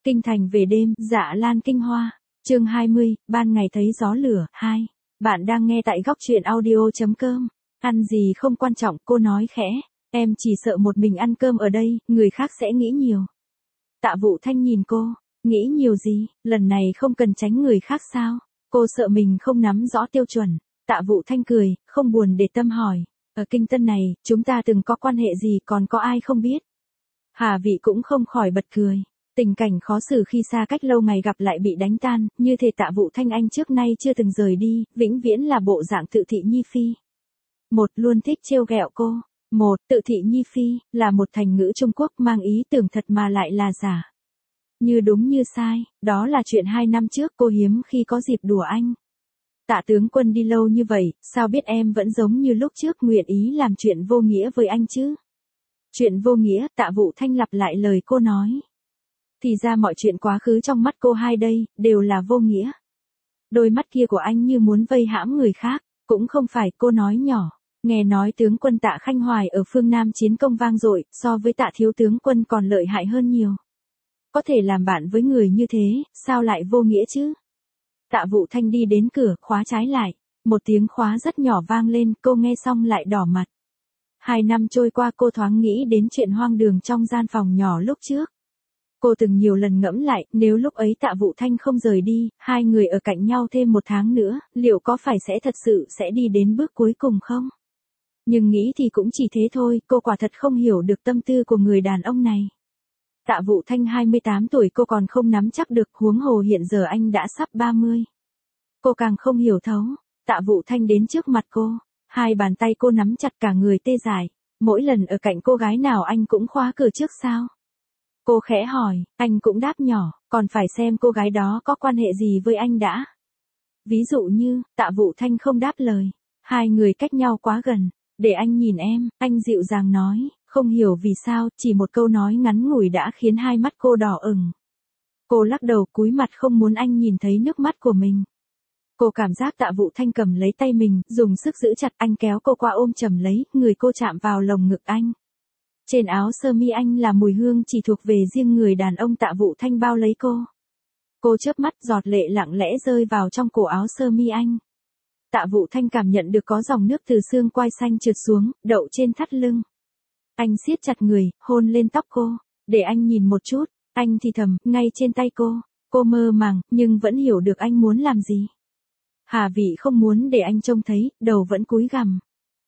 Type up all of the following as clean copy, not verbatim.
Kinh thành về đêm, Dạ Lan kinh hoa. Chương 20, ban ngày thấy gió lửa. 2. Bạn đang nghe tại góc truyện audio.com. Ăn gì không quan trọng, cô nói khẽ. Em chỉ sợ một mình ăn cơm ở đây, người khác sẽ nghĩ nhiều. Tạ Vũ Thanh nhìn cô. Nghĩ nhiều gì, lần này không cần tránh người khác sao? Cô sợ mình không nắm rõ tiêu chuẩn. Tạ Vũ Thanh cười, không buồn để tâm hỏi. Ở Kinh Tân này, chúng ta từng có quan hệ gì còn có ai không biết? Hà Vị cũng không khỏi bật cười. Tình cảnh khó xử khi xa cách lâu ngày gặp lại bị đánh tan, như thể Tạ Vũ Thanh Anh trước nay chưa từng rời đi, vĩnh viễn là bộ dạng Tự Thị Nhi Phi. Một luôn thích trêu ghẹo cô. Một, Tự Thị Nhi Phi, là một thành ngữ Trung Quốc mang ý tưởng thật mà lại là giả. Như đúng như sai, đó là chuyện 2 năm trước cô hiếm khi có dịp đùa anh. Tạ tướng quân đi lâu như vậy, sao biết em vẫn giống như lúc trước nguyện ý làm chuyện vô nghĩa với anh chứ? Chuyện vô nghĩa, Tạ Vũ Thanh lặp lại lời cô nói. Thì ra mọi chuyện quá khứ trong mắt cô hai đây, đều là vô nghĩa. Đôi mắt kia của anh như muốn vây hãm người khác, cũng không phải, cô nói nhỏ. Nghe nói tướng quân Tạ Khanh Hoài ở phương Nam chiến công vang dội, so với Tạ thiếu tướng quân còn lợi hại hơn nhiều. Có thể làm bạn với người như thế, sao lại vô nghĩa chứ? Tạ Vũ Thanh đi đến cửa, khóa trái lại. Một tiếng khóa rất nhỏ vang lên, cô nghe xong lại đỏ mặt. 2 năm trôi qua cô thoáng nghĩ đến chuyện hoang đường trong gian phòng nhỏ lúc trước. Cô từng nhiều lần ngẫm lại, nếu lúc ấy Tạ Vũ Thanh không rời đi, hai người ở cạnh nhau thêm 1 tháng nữa, liệu có phải sẽ thật sự sẽ đi đến bước cuối cùng không? Nhưng nghĩ thì cũng chỉ thế thôi, cô quả thật không hiểu được tâm tư của người đàn ông này. Tạ Vũ Thanh 28 tuổi cô còn không nắm chắc được, huống hồ hiện giờ anh đã sắp 30. Cô càng không hiểu thấu. Tạ Vũ Thanh đến trước mặt cô, 2 bàn tay cô nắm chặt cả người tê dại. Mỗi lần ở cạnh cô gái nào anh cũng khóa cửa trước sao? Cô khẽ hỏi, anh cũng đáp nhỏ, còn phải xem cô gái đó có quan hệ gì với anh đã. Ví dụ như, Tạ Vũ Thanh không đáp lời. 2 người cách nhau quá gần. Để anh nhìn em, anh dịu dàng nói, không hiểu vì sao, chỉ một câu nói ngắn ngủi đã khiến 2 mắt cô đỏ ửng. Cô lắc đầu cúi mặt không muốn anh nhìn thấy nước mắt của mình. Cô cảm giác Tạ Vũ Thanh cầm lấy tay mình, dùng sức giữ chặt, anh kéo cô qua ôm chầm lấy, người cô chạm vào lồng ngực anh. Trên áo sơ mi anh là mùi hương chỉ thuộc về riêng người đàn ông. Tạ Vũ Thanh bao lấy cô. Cô chớp mắt, giọt lệ lặng lẽ rơi vào trong cổ áo sơ mi anh. Tạ Vũ Thanh cảm nhận được có dòng nước từ xương quai xanh trượt xuống, đậu trên thắt lưng. Anh siết chặt người, hôn lên tóc cô. Để anh nhìn một chút, anh thì thầm, ngay trên tay cô. Cô mơ màng, nhưng vẫn hiểu được anh muốn làm gì. Hà Vị không muốn để anh trông thấy, đầu vẫn cúi gằm.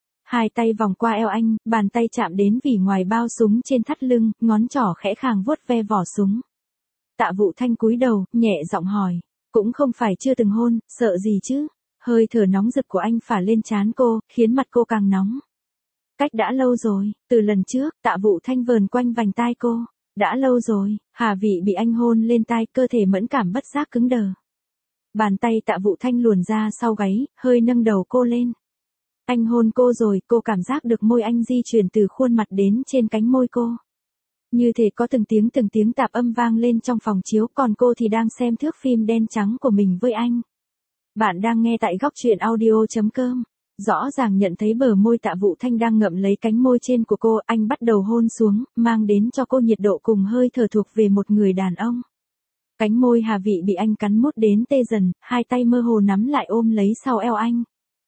2 tay vòng qua eo anh, bàn tay chạm đến vỉ ngoài bao súng trên thắt lưng, ngón trỏ khẽ khàng vuốt ve vỏ súng. Tạ Vũ Thanh cúi đầu, nhẹ giọng hỏi. Cũng không phải chưa từng hôn, sợ gì chứ? Hơi thở nóng rực của anh phả lên trán cô, khiến mặt cô càng nóng. Cách đã lâu rồi, từ lần trước, Tạ Vũ Thanh vờn quanh vành tai cô. Đã lâu rồi, Hà Vị bị anh hôn lên tai, cơ thể mẫn cảm bất giác cứng đờ. Bàn tay Tạ Vũ Thanh luồn ra sau gáy, hơi nâng đầu cô lên. Anh hôn cô rồi, cô cảm giác được môi anh di chuyển từ khuôn mặt đến trên cánh môi cô. Như thể có từng tiếng tạp âm vang lên trong phòng chiếu, còn cô thì đang xem thước phim đen trắng của mình với anh. Bạn đang nghe tại góc truyện audio.com. Rõ ràng nhận thấy bờ môi Tạ Vũ Thanh đang ngậm lấy cánh môi trên của cô, anh bắt đầu hôn xuống, mang đến cho cô nhiệt độ cùng hơi thở thuộc về một người đàn ông. Cánh môi Hà Vị bị anh cắn mút đến tê dần, 2 tay mơ hồ nắm lại ôm lấy sau eo anh.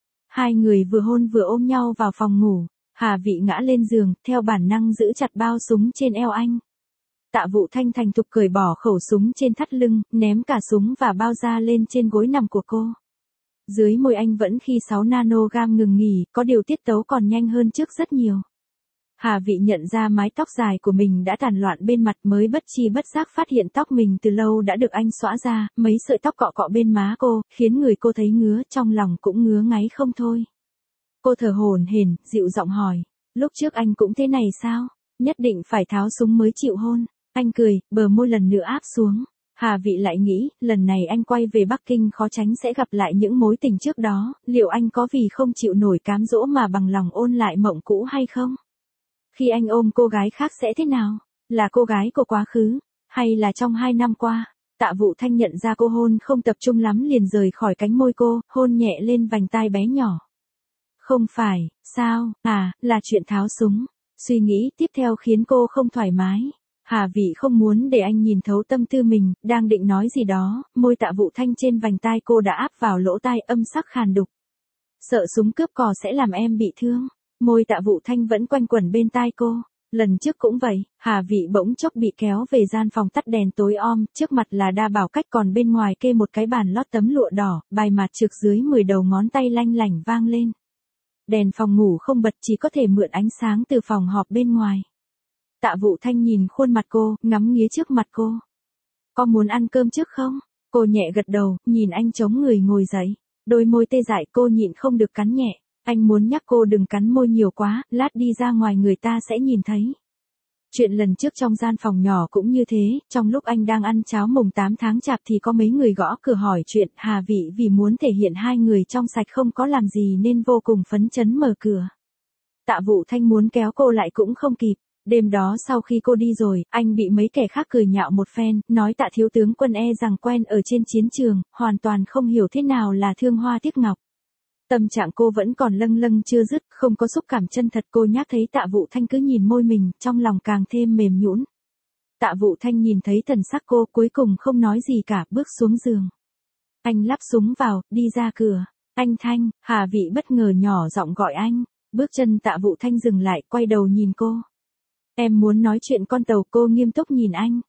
2 người vừa hôn vừa ôm nhau vào phòng ngủ. Hà Vị ngã lên giường, theo bản năng giữ chặt bao súng trên eo anh. Tạ Vũ Thanh thành thục cởi bỏ khẩu súng trên thắt lưng, ném cả súng và bao da lên trên gối nằm của cô. Dưới môi anh vẫn khi 6 nanogam ngừng nghỉ, có điều tiết tấu còn nhanh hơn trước rất nhiều. Hà Vị nhận ra mái tóc dài của mình đã tàn loạn bên mặt, mới bất chi bất giác phát hiện tóc mình từ lâu đã được anh xõa ra, mấy sợi tóc cọ cọ bên má cô, khiến người cô thấy ngứa, trong lòng cũng ngứa ngáy không thôi. Cô thở hổn hển, dịu giọng hỏi, lúc trước anh cũng thế này sao? Nhất định phải tháo súng mới chịu hôn. Anh cười, bờ môi lần nữa áp xuống. Hà Vị lại nghĩ, lần này anh quay về Bắc Kinh khó tránh sẽ gặp lại những mối tình trước đó, liệu anh có vì không chịu nổi cám dỗ mà bằng lòng ôn lại mộng cũ hay không? Khi anh ôm cô gái khác sẽ thế nào? Là cô gái của quá khứ, hay là trong 2 năm qua? Tạ Vũ Thanh nhận ra cô hôn không tập trung lắm liền rời khỏi cánh môi cô, hôn nhẹ lên vành tai bé nhỏ. Không phải, sao, là chuyện tháo súng. Suy nghĩ tiếp theo khiến cô không thoải mái. Hà Vị không muốn để anh nhìn thấu tâm tư mình, đang định nói gì đó, môi Tạ Vũ Thanh trên vành tai cô đã áp vào lỗ tai, âm sắc khàn đục. Sợ súng cướp cò sẽ làm em bị thương. Môi Tạ Vũ Thanh vẫn quanh quẩn bên tai cô. Lần trước cũng vậy, Hà Vị bỗng chốc bị kéo về gian phòng tắt đèn tối om, trước mặt là đa bảo cách, còn bên ngoài kê một cái bàn lót tấm lụa đỏ, bài mạt trược dưới 10 đầu ngón tay lanh lảnh vang lên. Đèn phòng ngủ không bật, chỉ có thể mượn ánh sáng từ phòng họp bên ngoài. Tạ Vũ Thanh nhìn khuôn mặt cô, ngắm nghía trước mặt cô. Có muốn ăn cơm trước không? Cô nhẹ gật đầu, nhìn anh chống người ngồi dậy. Đôi môi tê dại cô nhịn không được cắn nhẹ. Anh muốn nhắc cô đừng cắn môi nhiều quá, lát đi ra ngoài người ta sẽ nhìn thấy. Chuyện lần trước trong gian phòng nhỏ cũng như thế, trong lúc anh đang ăn cháo mùng 8 tháng chạp thì có mấy người gõ cửa hỏi chuyện. Hà Vị vì muốn thể hiện hai người trong sạch không có làm gì nên vô cùng phấn chấn mở cửa. Tạ Vũ Thanh muốn kéo cô lại cũng không kịp. Đêm đó sau khi cô đi rồi, anh bị mấy kẻ khác cười nhạo một phen, nói Tạ thiếu tướng quân rằng quen ở trên chiến trường, hoàn toàn không hiểu thế nào là thương hoa tiếc ngọc. Tâm trạng cô vẫn còn lâng lâng chưa dứt, không có xúc cảm chân thật. Cô nhắc thấy Tạ Vũ Thanh cứ nhìn môi mình, trong lòng càng thêm mềm nhũn. Tạ Vũ Thanh nhìn thấy thần sắc cô, cuối cùng không nói gì cả, bước xuống giường. Anh lắp súng vào, đi ra cửa. Anh Thanh, Hà Vị bất ngờ nhỏ giọng gọi anh. Bước chân Tạ Vũ Thanh dừng lại, quay đầu nhìn cô. Em muốn nói chuyện con tàu. Cô nghiêm túc nhìn anh.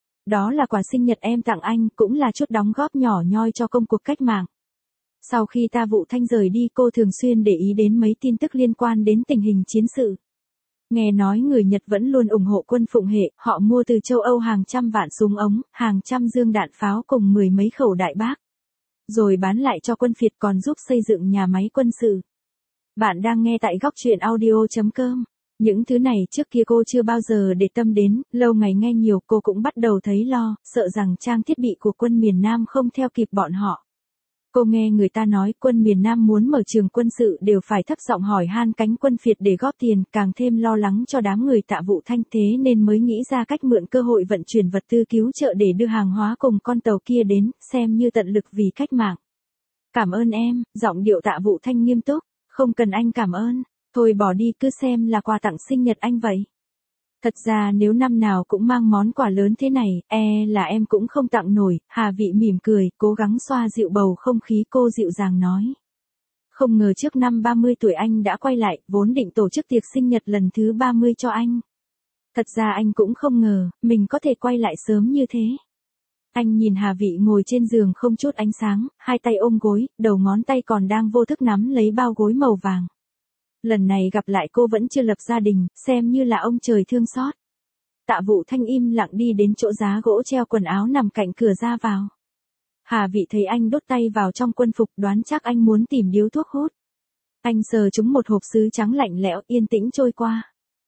Đó là quà sinh nhật em tặng anh, cũng là chút đóng góp nhỏ nhoi cho công cuộc cách mạng. Sau khi Tạ Vũ Thanh rời đi, cô thường xuyên để ý đến mấy tin tức liên quan đến tình hình chiến sự. Nghe nói người Nhật vẫn luôn ủng hộ quân Phụng Hệ, họ mua từ châu Âu hàng trăm vạn súng ống, hàng trăm dương đạn pháo cùng 10 mấy khẩu đại bác. Rồi bán lại cho quân Việt, còn giúp xây dựng nhà máy quân sự. Bạn đang nghe tại góc truyện audio.com. Những thứ này trước kia cô chưa bao giờ để tâm đến, lâu ngày nghe nhiều cô cũng bắt đầu thấy lo, sợ rằng trang thiết bị của quân miền Nam không theo kịp bọn họ. Cô nghe người ta nói quân miền Nam muốn mở trường quân sự đều phải thấp giọng hỏi han cánh quân Việt để góp tiền, càng thêm lo lắng cho đám người Tạ Vũ Thanh, thế nên mới nghĩ ra cách mượn cơ hội vận chuyển vật tư cứu trợ để đưa hàng hóa cùng con tàu kia đến, xem như tận lực vì cách mạng. Cảm ơn em, giọng điệu Tạ Vũ Thanh nghiêm túc, không cần anh cảm ơn, thôi bỏ đi, cứ xem là quà tặng sinh nhật anh vậy. Thật ra nếu năm nào cũng mang món quà lớn thế này, là em cũng không tặng nổi. Hà Vị mỉm cười, cố gắng xoa dịu bầu không khí. Cô dịu dàng nói. Không ngờ trước năm 30 tuổi anh đã quay lại, vốn định tổ chức tiệc sinh nhật lần thứ 30 cho anh. Thật ra anh cũng không ngờ, mình có thể quay lại sớm như thế. Anh nhìn Hà Vị ngồi trên giường không chút ánh sáng, hai tay ôm gối, đầu ngón tay còn đang vô thức nắm lấy bao gối màu vàng. Lần này gặp lại cô vẫn chưa lập gia đình, xem như là ông trời thương xót. Tạ Vũ Thanh im lặng đi đến chỗ giá gỗ treo quần áo nằm cạnh cửa ra vào. Hà Vị thấy anh đốt tay vào trong quân phục, đoán chắc anh muốn tìm điếu thuốc hút. Anh sờ trúng một hộp sứ trắng lạnh lẽo, yên tĩnh trôi qua.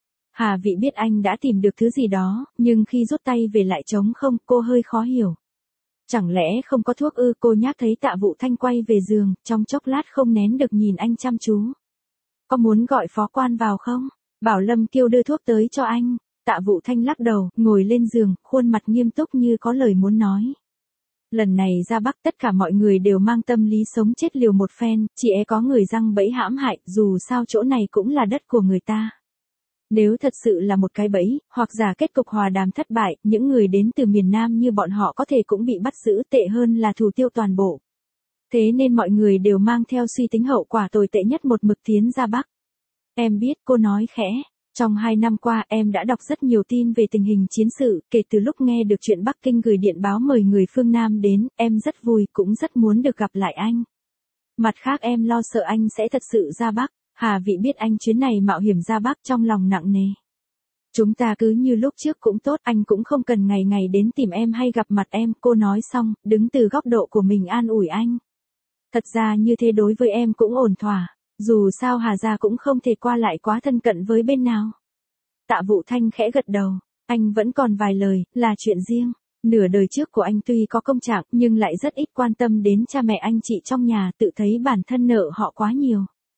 Hà Vị biết anh đã tìm được thứ gì đó, nhưng khi rút tay về lại trống không, cô hơi khó hiểu. Chẳng lẽ không có thuốc ư? Cô nhắc thấy Tạ Vũ Thanh quay về giường, trong chốc lát không nén được nhìn anh chăm chú. Có muốn gọi phó quan vào không? Bảo Lâm Kiêu đưa thuốc tới cho anh. Tạ Vũ Thanh lắc đầu, ngồi lên giường, khuôn mặt nghiêm túc như có lời muốn nói. Lần này ra Bắc tất cả mọi người đều mang tâm lý sống chết liều một phen, chỉ có người giăng bẫy hãm hại, dù sao chỗ này cũng là đất của người ta. Nếu thật sự là một cái bẫy, hoặc giả kết cục hòa đàm thất bại, những người đến từ miền Nam như bọn họ có thể cũng bị bắt giữ, tệ hơn là thủ tiêu toàn bộ. Thế nên mọi người đều mang theo suy tính hậu quả tồi tệ nhất một mực tiến ra Bắc. Em biết, cô nói khẽ. Trong 2 năm qua em đã đọc rất nhiều tin về tình hình chiến sự, kể từ lúc nghe được chuyện Bắc Kinh gửi điện báo mời người phương Nam đến, em rất vui, cũng rất muốn được gặp lại anh. Mặt khác em lo sợ anh sẽ thật sự ra Bắc. Hà Vị biết anh chuyến này mạo hiểm ra Bắc, trong lòng nặng nề. Chúng ta cứ như lúc trước cũng tốt, anh cũng không cần ngày ngày đến tìm em hay gặp mặt em. Cô nói xong, đứng từ góc độ của mình an ủi anh. Thật ra như thế đối với em cũng ổn thỏa. Dù sao Hà gia cũng không thể qua lại quá thân cận với bên nào. Tạ Vũ Thanh khẽ gật đầu. Anh vẫn còn vài lời, là chuyện riêng. Nửa đời trước của anh tuy có công trạng, nhưng lại rất ít quan tâm đến cha mẹ anh chị trong nhà, tự thấy bản thân nợ họ quá nhiều.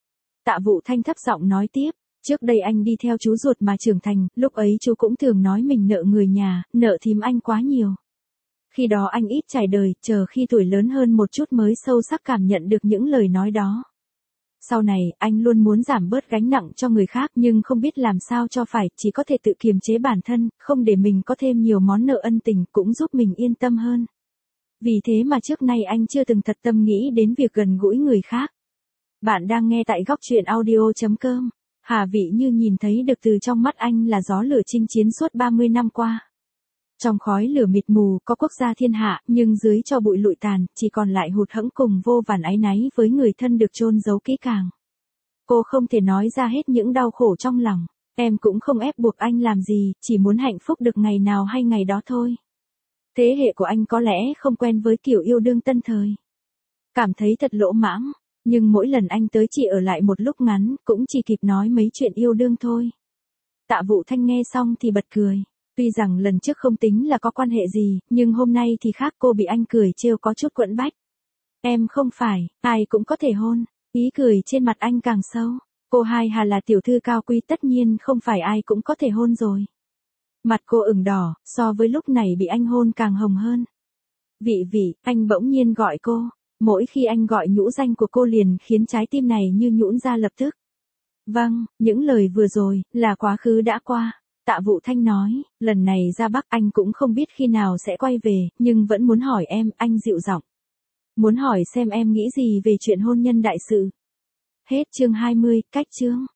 Tạ Vũ Thanh thấp giọng nói tiếp. Trước đây anh đi theo chú ruột mà trưởng thành, lúc ấy chú cũng thường nói mình nợ người nhà, nợ thím anh quá nhiều. Khi đó anh ít trải đời, chờ khi tuổi lớn hơn một chút mới sâu sắc cảm nhận được những lời nói đó. Sau này, anh luôn muốn giảm bớt gánh nặng cho người khác nhưng không biết làm sao cho phải, chỉ có thể tự kiềm chế bản thân, không để mình có thêm nhiều món nợ ân tình cũng giúp mình yên tâm hơn. Vì thế mà trước nay anh chưa từng thật tâm nghĩ đến việc gần gũi người khác. Bạn đang nghe tại góc truyện audio.com. Hà Vị Như nhìn thấy được từ trong mắt anh là gió lửa chinh chiến suốt 30 năm qua. Trong khói lửa mịt mù có quốc gia thiên hạ, nhưng dưới cho bụi lụi tàn, chỉ còn lại hụt hẫng cùng vô vàn áy náy với người thân được chôn giấu kỹ càng. Cô không thể nói ra hết những đau khổ trong lòng. Em cũng không ép buộc anh làm gì, chỉ muốn hạnh phúc được ngày nào hay ngày đó thôi. Thế hệ của anh có lẽ không quen với kiểu yêu đương tân thời. Cảm thấy thật lỗ mãng, nhưng mỗi lần anh tới chỉ ở lại một lúc ngắn, cũng chỉ kịp nói mấy chuyện yêu đương thôi. Tạ Vũ Thanh nghe xong thì bật cười. Tuy rằng lần trước không tính là có quan hệ gì, nhưng hôm nay thì khác, cô bị anh cười trêu có chút quẫn bách. Em không phải, ai cũng có thể hôn. Ý cười trên mặt anh càng sâu. Cô Hai Hà là tiểu thư cao quý, tất nhiên không phải ai cũng có thể hôn rồi. Mặt cô ửng đỏ, so với lúc này bị anh hôn càng hồng hơn. Vị Vị, anh bỗng nhiên gọi cô. Mỗi khi anh gọi nhũ danh của cô liền khiến trái tim này như nhũn ra lập tức. Vâng, những lời vừa rồi, là quá khứ đã qua. Tạ Vũ Thanh nói, lần này ra Bắc anh cũng không biết khi nào sẽ quay về, nhưng vẫn muốn hỏi em, anh dịu giọng. Muốn hỏi xem em nghĩ gì về chuyện hôn nhân đại sự. Hết chương 20, cách chương.